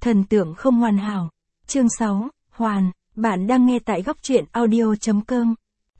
Thần tượng không hoàn hảo. Chương 6, Hoàn, bạn đang nghe tại góc truyện audio.com.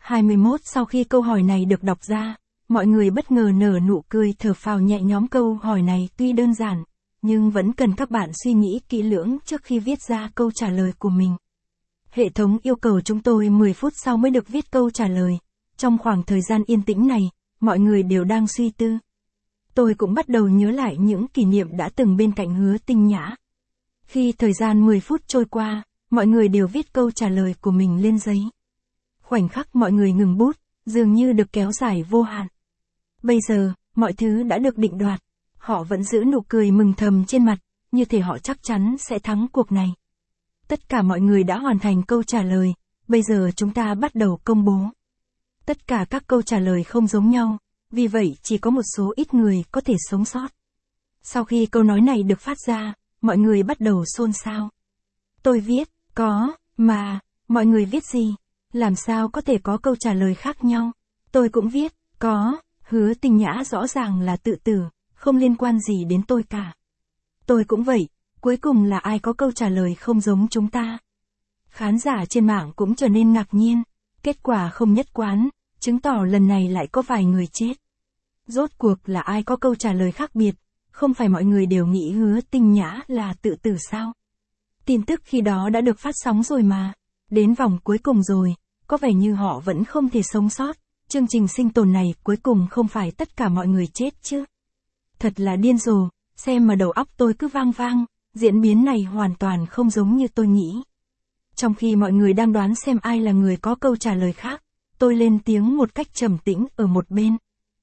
21 Sau khi câu hỏi này được đọc ra, mọi người bất ngờ nở nụ cười thở phào nhẹ nhõm. Câu hỏi này tuy đơn giản, nhưng vẫn cần các bạn suy nghĩ kỹ lưỡng trước khi viết ra câu trả lời của mình. Hệ thống yêu cầu chúng tôi 10 phút sau mới được viết câu trả lời. Trong khoảng thời gian yên tĩnh này, mọi người đều đang suy tư. Tôi cũng bắt đầu nhớ lại những kỷ niệm đã từng bên cạnh Hứa Tinh Nhã. Khi thời gian 10 phút trôi qua, mọi người đều viết câu trả lời của mình lên giấy. Khoảnh khắc mọi người ngừng bút, dường như được kéo dài vô hạn. Bây giờ, mọi thứ đã được định đoạt. Họ vẫn giữ nụ cười mừng thầm trên mặt, như thể họ chắc chắn sẽ thắng cuộc này. Tất cả mọi người đã hoàn thành câu trả lời, bây giờ chúng ta bắt đầu công bố. Tất cả các câu trả lời không giống nhau, vì vậy chỉ có một số ít người có thể sống sót. Sau khi câu nói này được phát ra, mọi người bắt đầu xôn xao. Tôi viết, có, mà, mọi người viết gì? Làm sao có thể có câu trả lời khác nhau? Tôi cũng viết, có, Hứa Tinh Nhã rõ ràng là tự tử, không liên quan gì đến tôi cả. Tôi cũng vậy, cuối cùng là ai có câu trả lời không giống chúng ta? Khán giả trên mạng cũng trở nên ngạc nhiên, kết quả không nhất quán, chứng tỏ lần này lại có vài người chết. Rốt cuộc là ai có câu trả lời khác biệt, không phải mọi người đều nghĩ Hứa Tinh Nhã là tự tử sao? Tin tức khi đó đã được phát sóng rồi mà, đến vòng cuối cùng rồi, có vẻ như họ vẫn không thể sống sót, chương trình sinh tồn này cuối cùng không phải tất cả mọi người chết chứ. Thật là điên rồ, xem mà đầu óc tôi cứ vang vang, diễn biến này hoàn toàn không giống như tôi nghĩ. Trong khi mọi người đang đoán xem ai là người có câu trả lời khác, tôi lên tiếng một cách trầm tĩnh ở một bên.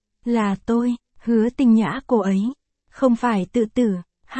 Là tôi, Hứa Tinh Nhã cô ấy, không phải tự tử.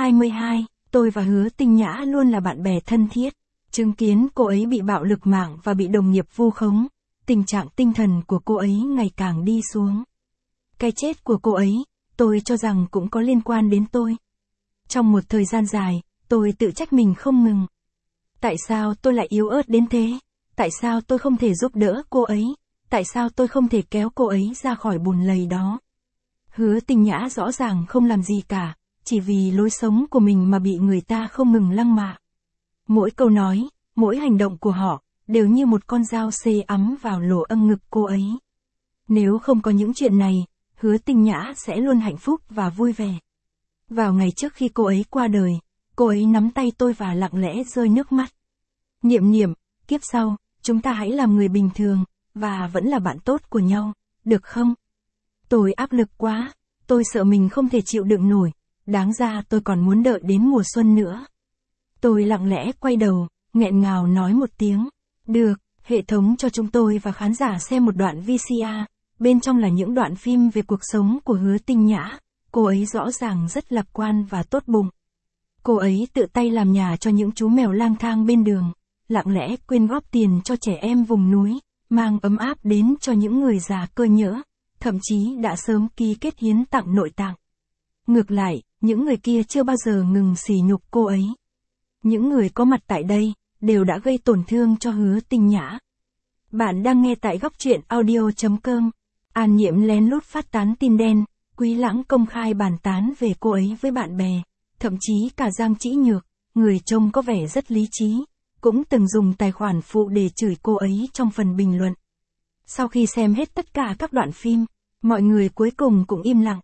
22, tôi và Hứa Tinh Nhã luôn là bạn bè thân thiết. Chứng kiến cô ấy bị bạo lực mạng và bị đồng nghiệp vu khống, tình trạng tinh thần của cô ấy ngày càng đi xuống. Cái chết của cô ấy, tôi cho rằng cũng có liên quan đến tôi. Trong một thời gian dài, tôi tự trách mình không ngừng. Tại sao tôi lại yếu ớt đến thế? Tại sao tôi không thể giúp đỡ cô ấy? Tại sao tôi không thể kéo cô ấy ra khỏi bùn lầy đó? Hứa Tinh Nhã rõ ràng không làm gì cả, chỉ vì lối sống của mình mà bị người ta không ngừng lăng mạ. Mỗi câu nói, mỗi hành động của họ, đều như một con dao xê ắm vào lỗ âng ngực cô ấy. Nếu không có những chuyện này, Hứa Tinh Nhã sẽ luôn hạnh phúc và vui vẻ. Vào ngày trước khi cô ấy qua đời, cô ấy nắm tay tôi và lặng lẽ rơi nước mắt. Niệm niệm, kiếp sau, chúng ta hãy làm người bình thường, và vẫn là bạn tốt của nhau, được không? Tôi áp lực quá, tôi sợ mình không thể chịu đựng nổi, đáng ra tôi còn muốn đợi đến mùa xuân nữa. Tôi lặng lẽ quay đầu, nghẹn ngào nói một tiếng. Được, hệ thống cho chúng tôi và khán giả xem một đoạn VCR, bên trong là những đoạn phim về cuộc sống của Hứa Tinh Nhã. Cô ấy rõ ràng rất lạc quan và tốt bụng. Cô ấy tự tay làm nhà cho những chú mèo lang thang bên đường, lặng lẽ quyên góp tiền cho trẻ em vùng núi, mang ấm áp đến cho những người già cơ nhỡ, thậm chí đã sớm ký kết hiến tặng nội tạng. Ngược lại, những người kia chưa bao giờ ngừng sỉ nhục cô ấy. Những người có mặt tại đây, đều đã gây tổn thương cho Hứa Tinh Nhã. Bạn đang nghe tại góc truyện audio.com. An Nhiễm lén lút phát tán tin đen, Quý Lãng công khai bàn tán về cô ấy với bạn bè, thậm chí cả Giang Trĩ Nhược, người trông có vẻ rất lý trí, cũng từng dùng tài khoản phụ để chửi cô ấy trong phần bình luận. Sau khi xem hết tất cả các đoạn phim, mọi người cuối cùng cũng im lặng.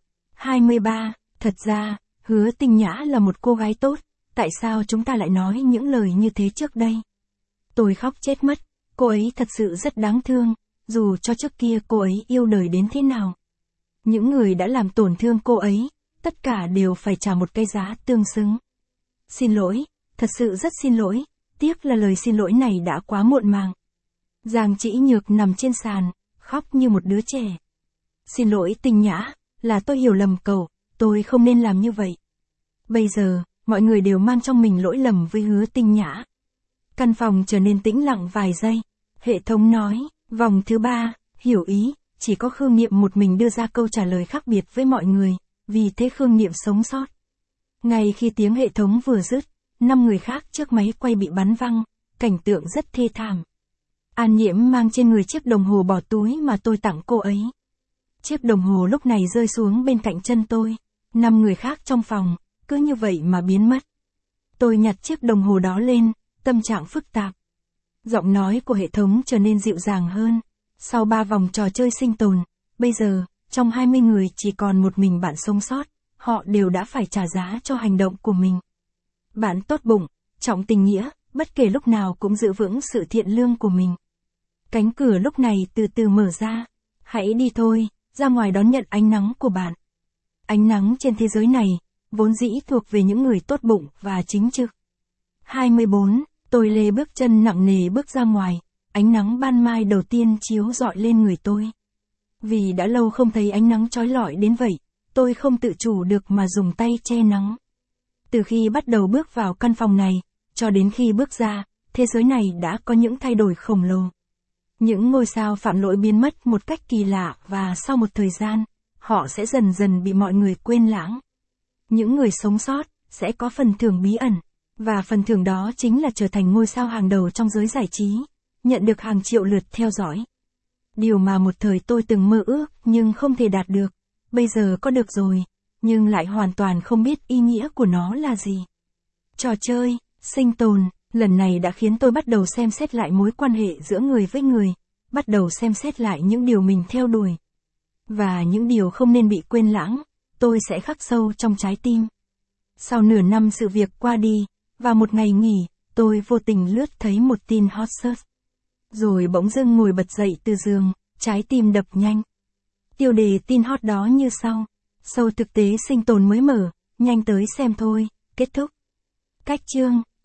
23, thật ra, Hứa Tinh Nhã là một cô gái tốt, tại sao chúng ta lại nói những lời như thế trước đây? Tôi khóc chết mất, cô ấy thật sự rất đáng thương, dù cho trước kia cô ấy yêu đời đến thế nào. Những người đã làm tổn thương cô ấy, tất cả đều phải trả một cái giá tương xứng. Xin lỗi, thật sự rất xin lỗi, tiếc là lời xin lỗi này đã quá muộn màng. Giang Trĩ Nhược nằm trên sàn, khóc như một đứa trẻ. Xin lỗi Tinh Nhã, là tôi hiểu lầm cậu, tôi không nên làm như vậy. Bây giờ, mọi người đều mang trong mình lỗi lầm với Hứa Tinh Nhã. Căn phòng trở nên tĩnh lặng vài giây. Hệ thống nói, vòng thứ 3, hiểu ý, chỉ có Khương Niệm một mình đưa ra câu trả lời khác biệt với mọi người, vì thế Khương Niệm sống sót. Ngay khi tiếng hệ thống vừa dứt, 5 người khác trước máy quay bị bắn văng, cảnh tượng rất thê thảm. An Nhiễm mang trên người chiếc đồng hồ bỏ túi mà tôi tặng cô ấy. Chiếc đồng hồ lúc này rơi xuống bên cạnh chân tôi. 5 người khác trong phòng, cứ như vậy mà biến mất. Tôi nhặt chiếc đồng hồ đó lên, tâm trạng phức tạp. Giọng nói của hệ thống trở nên dịu dàng hơn. Sau 3 vòng trò chơi sinh tồn, bây giờ, trong 20 người chỉ còn một mình bạn sống sót, họ đều đã phải trả giá cho hành động của mình. Bạn tốt bụng, trọng tình nghĩa, bất kể lúc nào cũng giữ vững sự thiện lương của mình. Cánh cửa lúc này từ từ mở ra. Hãy đi thôi, ra ngoài đón nhận ánh nắng của bạn. Ánh nắng trên thế giới này, vốn dĩ thuộc về những người tốt bụng và chính trực. 24, tôi lê bước chân nặng nề bước ra ngoài, ánh nắng ban mai đầu tiên chiếu rọi lên người tôi. Vì đã lâu không thấy ánh nắng chói lọi đến vậy, tôi không tự chủ được mà dùng tay che nắng. Từ khi bắt đầu bước vào căn phòng này, cho đến khi bước ra, thế giới này đã có những thay đổi khổng lồ. Những ngôi sao phạm lỗi biến mất một cách kỳ lạ và sau một thời gian, họ sẽ dần dần bị mọi người quên lãng. Những người sống sót sẽ có phần thưởng bí ẩn, và phần thưởng đó chính là trở thành ngôi sao hàng đầu trong giới giải trí, nhận được hàng triệu lượt theo dõi. Điều mà một thời tôi từng mơ ước nhưng không thể đạt được, bây giờ có được rồi, nhưng lại hoàn toàn không biết ý nghĩa của nó là gì. Trò chơi, sinh tồn, lần này đã khiến tôi bắt đầu xem xét lại mối quan hệ giữa người với người, bắt đầu xem xét lại những điều mình theo đuổi. Và những điều không nên bị quên lãng, tôi sẽ khắc sâu trong trái tim. Sau nửa năm sự việc qua đi, và một ngày nghỉ, tôi vô tình lướt thấy một tin hot search. Rồi bỗng dưng ngồi bật dậy từ giường, trái tim đập nhanh. Tiêu đề tin hot đó như sau. Show thực tế sinh tồn mới mở, nhanh tới xem thôi, kết thúc. Cách chương.